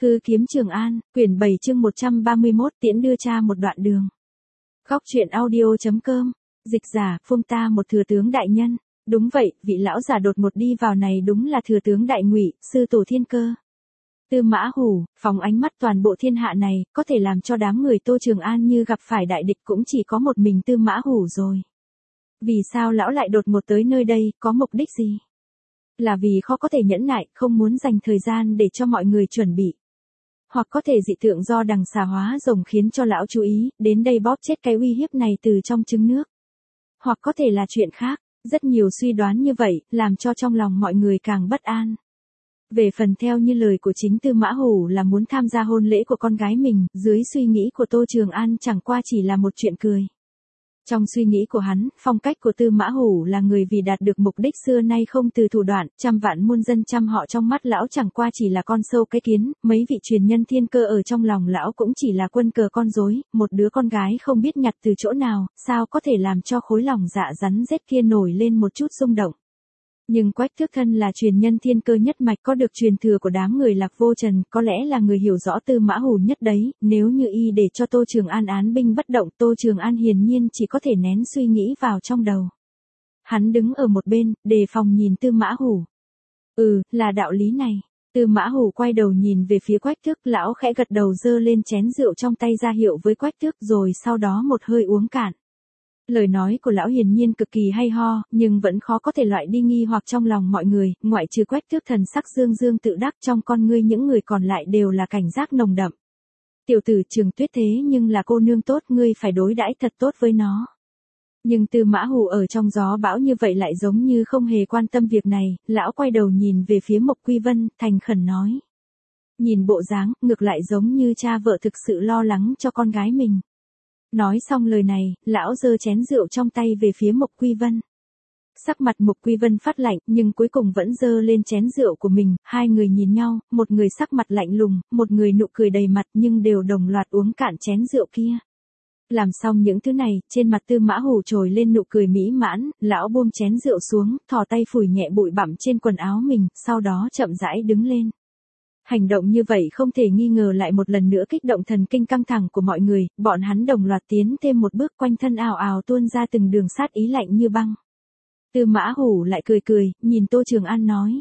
Hư kiếm Trường An, quyển 7 chương 131 tiễn đưa cha một đoạn đường. Góc truyện audio.com, dịch giả, phung ta một thừa tướng đại nhân. Đúng vậy, vị lão giả đột ngột đi vào này đúng là thừa tướng đại ngụy, sư tổ Thiên Cơ. Tư Mã Hủ, phóng ánh mắt toàn bộ thiên hạ này, có thể làm cho đám người Tô Trường An như gặp phải đại địch cũng chỉ có một mình Tư Mã Hủ rồi. Vì sao lão lại đột ngột tới nơi đây, có mục đích gì? Là vì khó có thể nhẫn nại, không muốn dành thời gian để cho mọi người chuẩn bị. Hoặc có thể dị tượng do đằng xà hóa rồng khiến cho lão chú ý, đến đây bóp chết cái uy hiếp này từ trong trứng nước. Hoặc có thể là chuyện khác, rất nhiều suy đoán như vậy, làm cho trong lòng mọi người càng bất an. Về phần theo như lời của chính Tư Mã Hủ là muốn tham gia hôn lễ của con gái mình, dưới suy nghĩ của Tô Trường An chẳng qua chỉ là một chuyện cười. Trong suy nghĩ của hắn, phong cách của Tư Mã Hủ là người vì đạt được mục đích xưa nay không từ thủ đoạn, trăm vạn muôn dân trăm họ trong mắt lão chẳng qua chỉ là con sâu cái kiến, mấy vị truyền nhân Thiên Cơ ở trong lòng lão cũng chỉ là quân cờ con rối, một đứa con gái không biết nhặt từ chỗ nào, sao có thể làm cho khối lòng dạ rắn rết kia nổi lên một chút rung động. Nhưng Quách Thước Thân là truyền nhân Thiên Cơ nhất mạch có được truyền thừa của đám người Lạc Vô Trần, có lẽ là người hiểu rõ Tư Mã Hủ nhất đấy, nếu như y để cho Tô Trường An án binh bất động, Tô Trường An hiển nhiên chỉ có thể nén suy nghĩ vào trong đầu. Hắn đứng ở một bên, đề phòng nhìn Tư Mã Hủ. Là đạo lý này. Tư Mã Hủ quay đầu nhìn về phía Quách Thước, lão khẽ gật đầu giơ lên chén rượu trong tay ra hiệu với Quách Thước rồi sau đó một hơi uống cạn. Lời nói của lão hiển nhiên cực kỳ hay ho, nhưng vẫn khó có thể loại đi nghi hoặc trong lòng mọi người, ngoại trừ Quách Thước thần sắc dương dương tự đắc trong con ngươi những người còn lại đều là cảnh giác nồng đậm. Tiểu tử Trường Tuyết thế nhưng là cô nương tốt, ngươi phải đối đãi thật tốt với nó. Nhưng Tư Mã Hủ ở trong gió bão như vậy lại giống như không hề quan tâm việc này, lão quay đầu nhìn về phía Mộc Quy Vân, thành khẩn nói. Nhìn bộ dáng, ngược lại giống như cha vợ thực sự lo lắng cho con gái mình. Nói xong lời này, lão giơ chén rượu trong tay về phía Mộc Quy Vân. Sắc mặt Mộc Quy Vân phát lạnh, nhưng cuối cùng vẫn giơ lên chén rượu của mình, hai người nhìn nhau, một người sắc mặt lạnh lùng, một người nụ cười đầy mặt nhưng đều đồng loạt uống cạn chén rượu kia. Làm xong những thứ này, trên mặt Tư Mã Hủ trồi lên nụ cười mỹ mãn, lão buông chén rượu xuống, thò tay phủi nhẹ bụi bặm trên quần áo mình, sau đó chậm rãi đứng lên. Hành động như vậy không thể nghi ngờ lại một lần nữa kích động thần kinh căng thẳng của mọi người, bọn hắn đồng loạt tiến thêm một bước, quanh thân ào ào tuôn ra từng đường sát ý lạnh như băng. Tư Mã Hủ lại cười cười, nhìn Tô Trường An nói.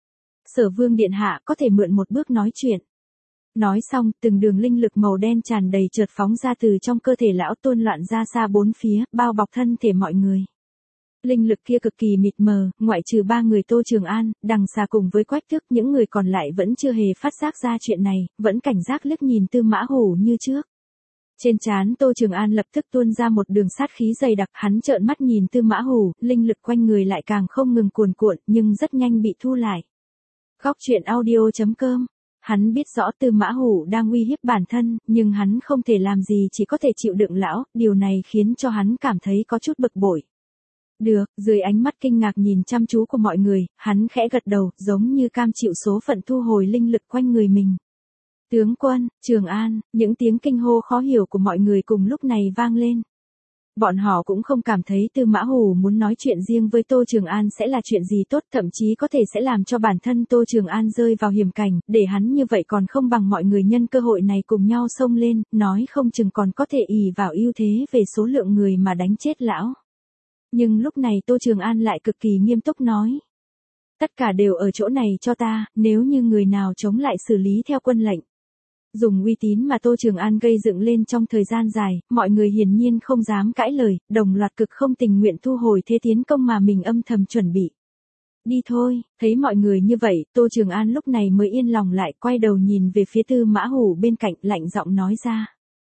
Sở Vương điện hạ có thể mượn một bước nói chuyện. Nói xong, từng đường linh lực màu đen tràn đầy chợt phóng ra từ trong cơ thể lão tuôn loạn ra xa bốn phía, bao bọc thân thể mọi người. Linh lực kia cực kỳ mịt mờ, ngoại trừ ba người Tô Trường An, đằng xà cùng với Quách Thước, những người còn lại vẫn chưa hề phát giác ra chuyện này, vẫn cảnh giác liếc nhìn Tư Mã Hủ như trước. Trên trán Tô Trường An lập tức tuôn ra một đường sát khí dày đặc, hắn trợn mắt nhìn Tư Mã Hủ, linh lực quanh người lại càng không ngừng cuồn cuộn, nhưng rất nhanh bị thu lại. Góc truyện audio.com. Hắn biết rõ Tư Mã Hủ đang uy hiếp bản thân, nhưng hắn không thể làm gì, chỉ có thể chịu đựng lão, điều này khiến cho hắn cảm thấy có chút bực bội. Được, dưới ánh mắt kinh ngạc nhìn chăm chú của mọi người, hắn khẽ gật đầu, giống như cam chịu số phận thu hồi linh lực quanh người mình. Tướng quân, Trường An, những tiếng kinh hô khó hiểu của mọi người cùng lúc này vang lên. Bọn họ cũng không cảm thấy Tư Mã Hủ muốn nói chuyện riêng với Tô Trường An sẽ là chuyện gì tốt, thậm chí có thể sẽ làm cho bản thân Tô Trường An rơi vào hiểm cảnh, để hắn như vậy còn không bằng mọi người nhân cơ hội này cùng nhau xông lên, nói không chừng còn có thể ỷ vào ưu thế về số lượng người mà đánh chết lão. Nhưng lúc này Tô Trường An lại cực kỳ nghiêm túc nói. Tất cả đều ở chỗ này cho ta, nếu như người nào chống lại xử lý theo quân lệnh. Dùng uy tín mà Tô Trường An gây dựng lên trong thời gian dài, mọi người hiển nhiên không dám cãi lời, đồng loạt cực không tình nguyện thu hồi thế tiến công mà mình âm thầm chuẩn bị. Đi thôi, thấy mọi người như vậy, Tô Trường An lúc này mới yên lòng lại, quay đầu nhìn về phía Tư Mã Hủ bên cạnh, lạnh giọng nói ra.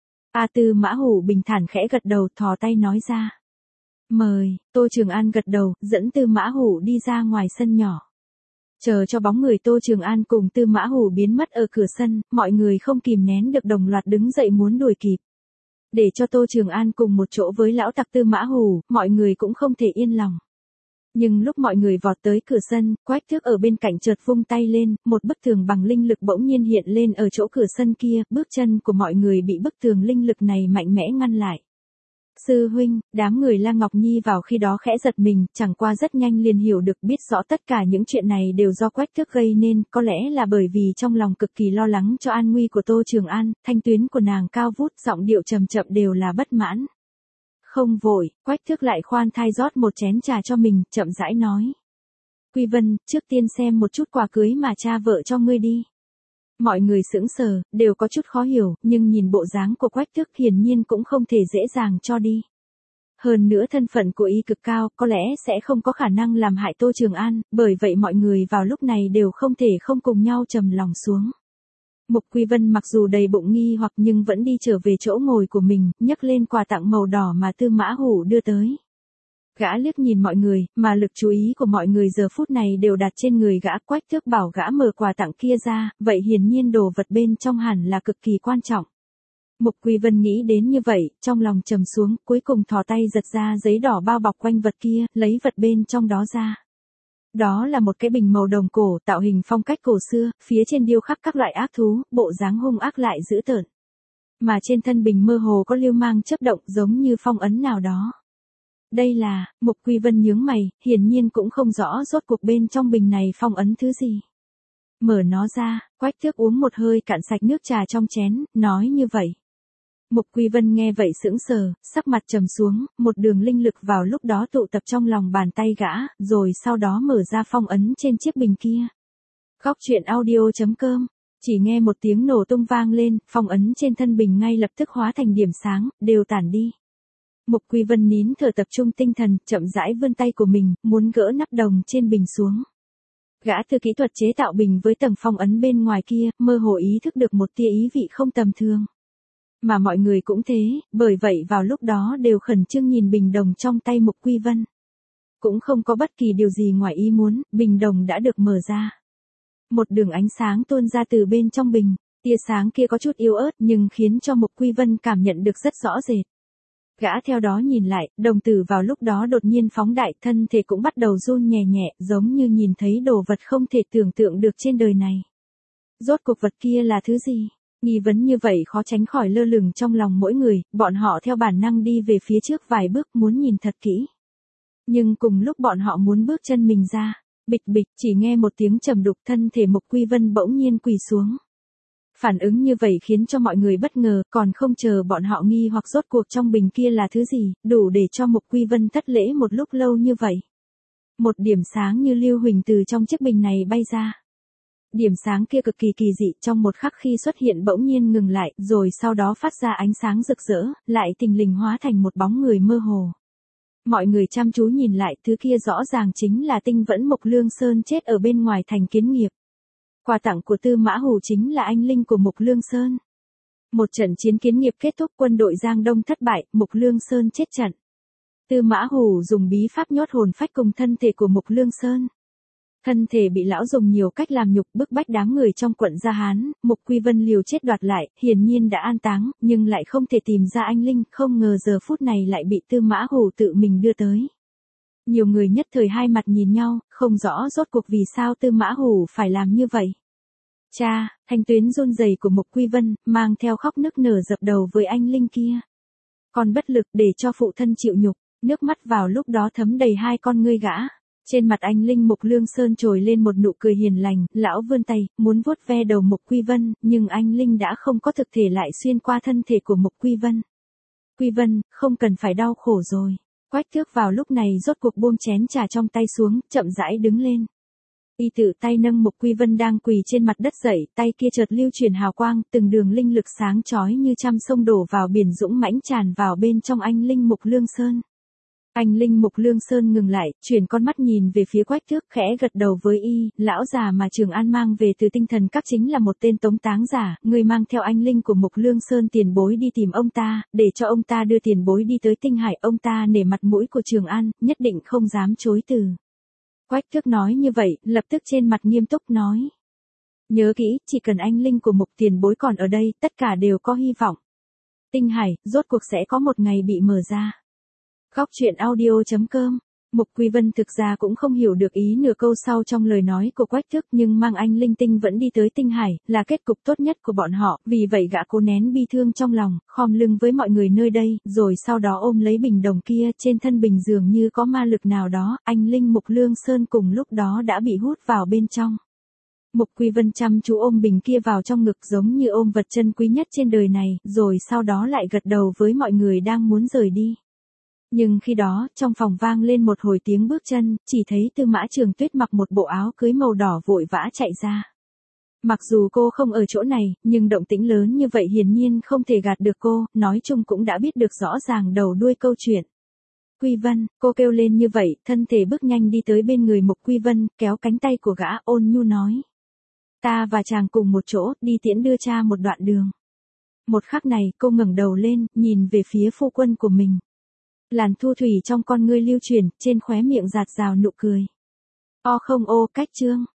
Tư Mã Hủ bình thản khẽ gật đầu, thò tay nói ra. Mời, Tô Trường An gật đầu, dẫn Tư Mã Hủ đi ra ngoài sân nhỏ. Chờ cho bóng người Tô Trường An cùng Tư Mã Hủ biến mất ở cửa sân, mọi người không kìm nén được đồng loạt đứng dậy muốn đuổi kịp. Để cho Tô Trường An cùng một chỗ với lão tặc Tư Mã Hủ, mọi người cũng không thể yên lòng. Nhưng lúc mọi người vọt tới cửa sân, Quách Thước ở bên cạnh chợt vung tay lên, một bức tường bằng linh lực bỗng nhiên hiện lên ở chỗ cửa sân kia, bước chân của mọi người bị bức tường linh lực này mạnh mẽ ngăn lại. Sư huynh, đám người La Ngọc Nhi vào khi đó khẽ giật mình, chẳng qua rất nhanh liền hiểu được biết rõ tất cả những chuyện này đều do Quách Tước gây nên, có lẽ là bởi vì trong lòng cực kỳ lo lắng cho an nguy của Tô Trường An, thanh tuyến của nàng cao vút, giọng điệu trầm chậm đều là bất mãn. Không vội, Quách Tước lại khoan thai rót một chén trà cho mình, chậm rãi nói. Quy Vân, trước tiên xem một chút quà cưới mà cha vợ cho ngươi đi. Mọi người sững sờ, đều có chút khó hiểu, nhưng nhìn bộ dáng của Quách Tước hiển nhiên cũng không thể dễ dàng cho đi. Hơn nữa thân phận của y cực cao, có lẽ sẽ không có khả năng làm hại Tô Trường An, bởi vậy mọi người vào lúc này đều không thể không cùng nhau trầm lòng xuống. Mục Quy Vân mặc dù đầy bụng nghi hoặc nhưng vẫn đi trở về chỗ ngồi của mình, nhấc lên quà tặng màu đỏ mà Tư Mã Hủ đưa tới. Gã liếc nhìn mọi người, mà lực chú ý của mọi người giờ phút này đều đặt trên người gã. Quách Tước bảo gã mở quà tặng kia ra, vậy hiển nhiên đồ vật bên trong hẳn là cực kỳ quan trọng. Mục Quy Vân nghĩ đến như vậy, trong lòng trầm xuống, cuối cùng thò tay giật ra giấy đỏ bao bọc quanh vật kia, lấy vật bên trong đó ra. Đó là một cái bình màu đồng cổ, tạo hình phong cách cổ xưa, phía trên điêu khắc các loại ác thú, bộ dáng hung ác lại dữ tợn. Mà trên thân bình mơ hồ có lưu mang chớp động giống như phong ấn nào đó. Đây là, Mục Quy Vân nhướng mày, hiển nhiên cũng không rõ rốt cuộc bên trong bình này phong ấn thứ gì. Mở nó ra, Quách Tước uống một hơi cạn sạch nước trà trong chén, nói như vậy. Mục Quy Vân nghe vậy sững sờ, sắc mặt trầm xuống, một đường linh lực vào lúc đó tụ tập trong lòng bàn tay gã, rồi sau đó mở ra phong ấn trên chiếc bình kia. Góc truyện audio.com, chỉ nghe một tiếng nổ tung vang lên, phong ấn trên thân bình ngay lập tức hóa thành điểm sáng, đều tản đi. Mục Quy Vân nín thở tập trung tinh thần, chậm rãi vươn tay của mình, muốn gỡ nắp đồng trên bình xuống. Gã từ kỹ thuật chế tạo bình với tầng phong ấn bên ngoài kia, mơ hồ ý thức được một tia ý vị không tầm thường. Mà mọi người cũng thế, bởi vậy vào lúc đó đều khẩn trương nhìn bình đồng trong tay Mục Quy Vân. Cũng không có bất kỳ điều gì ngoài ý muốn, bình đồng đã được mở ra. Một đường ánh sáng tuôn ra từ bên trong bình, tia sáng kia có chút yếu ớt nhưng khiến cho Mục Quy Vân cảm nhận được rất rõ rệt. Gã theo đó nhìn lại, đồng tử vào lúc đó đột nhiên phóng đại, thân thể cũng bắt đầu run nhẹ nhẹ, giống như nhìn thấy đồ vật không thể tưởng tượng được trên đời này. Rốt cuộc vật kia là thứ gì? Nghi vấn như vậy khó tránh khỏi lơ lửng trong lòng mỗi người, bọn họ theo bản năng đi về phía trước vài bước muốn nhìn thật kỹ. Nhưng cùng lúc bọn họ muốn bước chân mình ra, bịch bịch chỉ nghe một tiếng trầm đục, thân thể Mục Quy Vân bỗng nhiên quỳ xuống. Phản ứng như vậy khiến cho mọi người bất ngờ, còn không chờ bọn họ nghi hoặc rốt cuộc trong bình kia là thứ gì, đủ để cho Mục Quy Vân thất lễ một lúc lâu như vậy. Một điểm sáng như lưu huỳnh từ trong chiếc bình này bay ra. Điểm sáng kia cực kỳ kỳ dị, trong một khắc khi xuất hiện bỗng nhiên ngừng lại, rồi sau đó phát ra ánh sáng rực rỡ, lại thình lình hóa thành một bóng người mơ hồ. Mọi người chăm chú nhìn lại, thứ kia rõ ràng chính là Tinh Vẫn Mục Lương Sơn chết ở bên ngoài thành Kiến Nghiệp. Quà tặng của Tư Mã Hủ chính là anh linh của Mục Lương Sơn. Một trận chiến Kiến Nghiệp kết thúc, quân đội Giang Đông thất bại, Mục Lương Sơn chết trận. Tư Mã Hủ dùng bí pháp nhốt hồn phách cùng thân thể của Mục Lương Sơn. Thân thể bị lão dùng nhiều cách làm nhục, bức bách đám người trong quận Gia Hán, Mục Quy Vân liều chết đoạt lại, hiển nhiên đã an táng, nhưng lại không thể tìm ra anh linh, không ngờ giờ phút này lại bị Tư Mã Hủ tự mình đưa tới. Nhiều người nhất thời hai mặt nhìn nhau, không rõ rốt cuộc vì sao Tư Mã Hủ phải làm như vậy. Cha, thanh tuyến run rẩy của Mục Quy Vân, mang theo khóc nức nở dập đầu với anh linh kia. Còn bất lực để cho phụ thân chịu nhục, nước mắt vào lúc đó thấm đầy hai con ngươi gã. Trên mặt anh linh Mục Lương Sơn trồi lên một nụ cười hiền lành, lão vươn tay, muốn vuốt ve đầu Mục Quy Vân, nhưng anh linh đã không có thực thể lại xuyên qua thân thể của Mục Quy Vân. Quy Vân, không cần phải đau khổ rồi. Quách Tước vào lúc này rốt cuộc buông chén trà trong tay xuống, chậm rãi đứng lên. Y tự tay nâng Mục Quy Vân đang quỳ trên mặt đất dậy, tay kia chợt lưu chuyển hào quang, từng đường linh lực sáng chói như trăm sông đổ vào biển dũng mãnh tràn vào bên trong anh linh Mục Lương Sơn. Anh linh Mục Lương Sơn ngừng lại, chuyển con mắt nhìn về phía Quách Tước, khẽ gật đầu với y, lão già mà Trường An mang về từ Tinh Thần Các chính là một tên tống táng giả, người mang theo anh linh của Mục Lương Sơn tiền bối đi tìm ông ta, để cho ông ta đưa tiền bối đi tới Tinh Hải, ông ta nể mặt mũi của Trường An, nhất định không dám chối từ. Quách Tước nói như vậy, lập tức trên mặt nghiêm túc nói. Nhớ kỹ, chỉ cần anh linh của Mục tiền bối còn ở đây, tất cả đều có hy vọng. Tinh Hải, rốt cuộc sẽ có một ngày bị mở ra. Góc truyện audio.com Mục Quy Vân thực ra cũng không hiểu được ý nửa câu sau trong lời nói của Quách Thước, nhưng mang anh linh tinh vẫn đi tới Tinh Hải, là kết cục tốt nhất của bọn họ, vì vậy gã cố nén bi thương trong lòng, khom lưng với mọi người nơi đây, rồi sau đó ôm lấy bình đồng kia, trên thân bình dường như có ma lực nào đó, anh linh Mục Lương Sơn cùng lúc đó đã bị hút vào bên trong. Mục Quy Vân chăm chú ôm bình kia vào trong ngực giống như ôm vật chân quý nhất trên đời này, rồi sau đó lại gật đầu với mọi người đang muốn rời đi. Nhưng khi đó, trong phòng vang lên một hồi tiếng bước chân, chỉ thấy Tư Mã Trường Tuyết mặc một bộ áo cưới màu đỏ vội vã chạy ra. Mặc dù cô không ở chỗ này, nhưng động tĩnh lớn như vậy hiển nhiên không thể gạt được cô, nói chung cũng đã biết được rõ ràng đầu đuôi câu chuyện. Quy Vân, cô kêu lên như vậy, thân thể bước nhanh đi tới bên người Mục Quy Vân, kéo cánh tay của gã ôn nhu nói. Ta và chàng cùng một chỗ, đi tiễn đưa cha một đoạn đường. Một khắc này, cô ngẩng đầu lên, nhìn về phía phu quân của mình. Làn thu thủy trong con ngươi lưu chuyển, trên khóe miệng giạt rào nụ cười. O không ô, cách chương.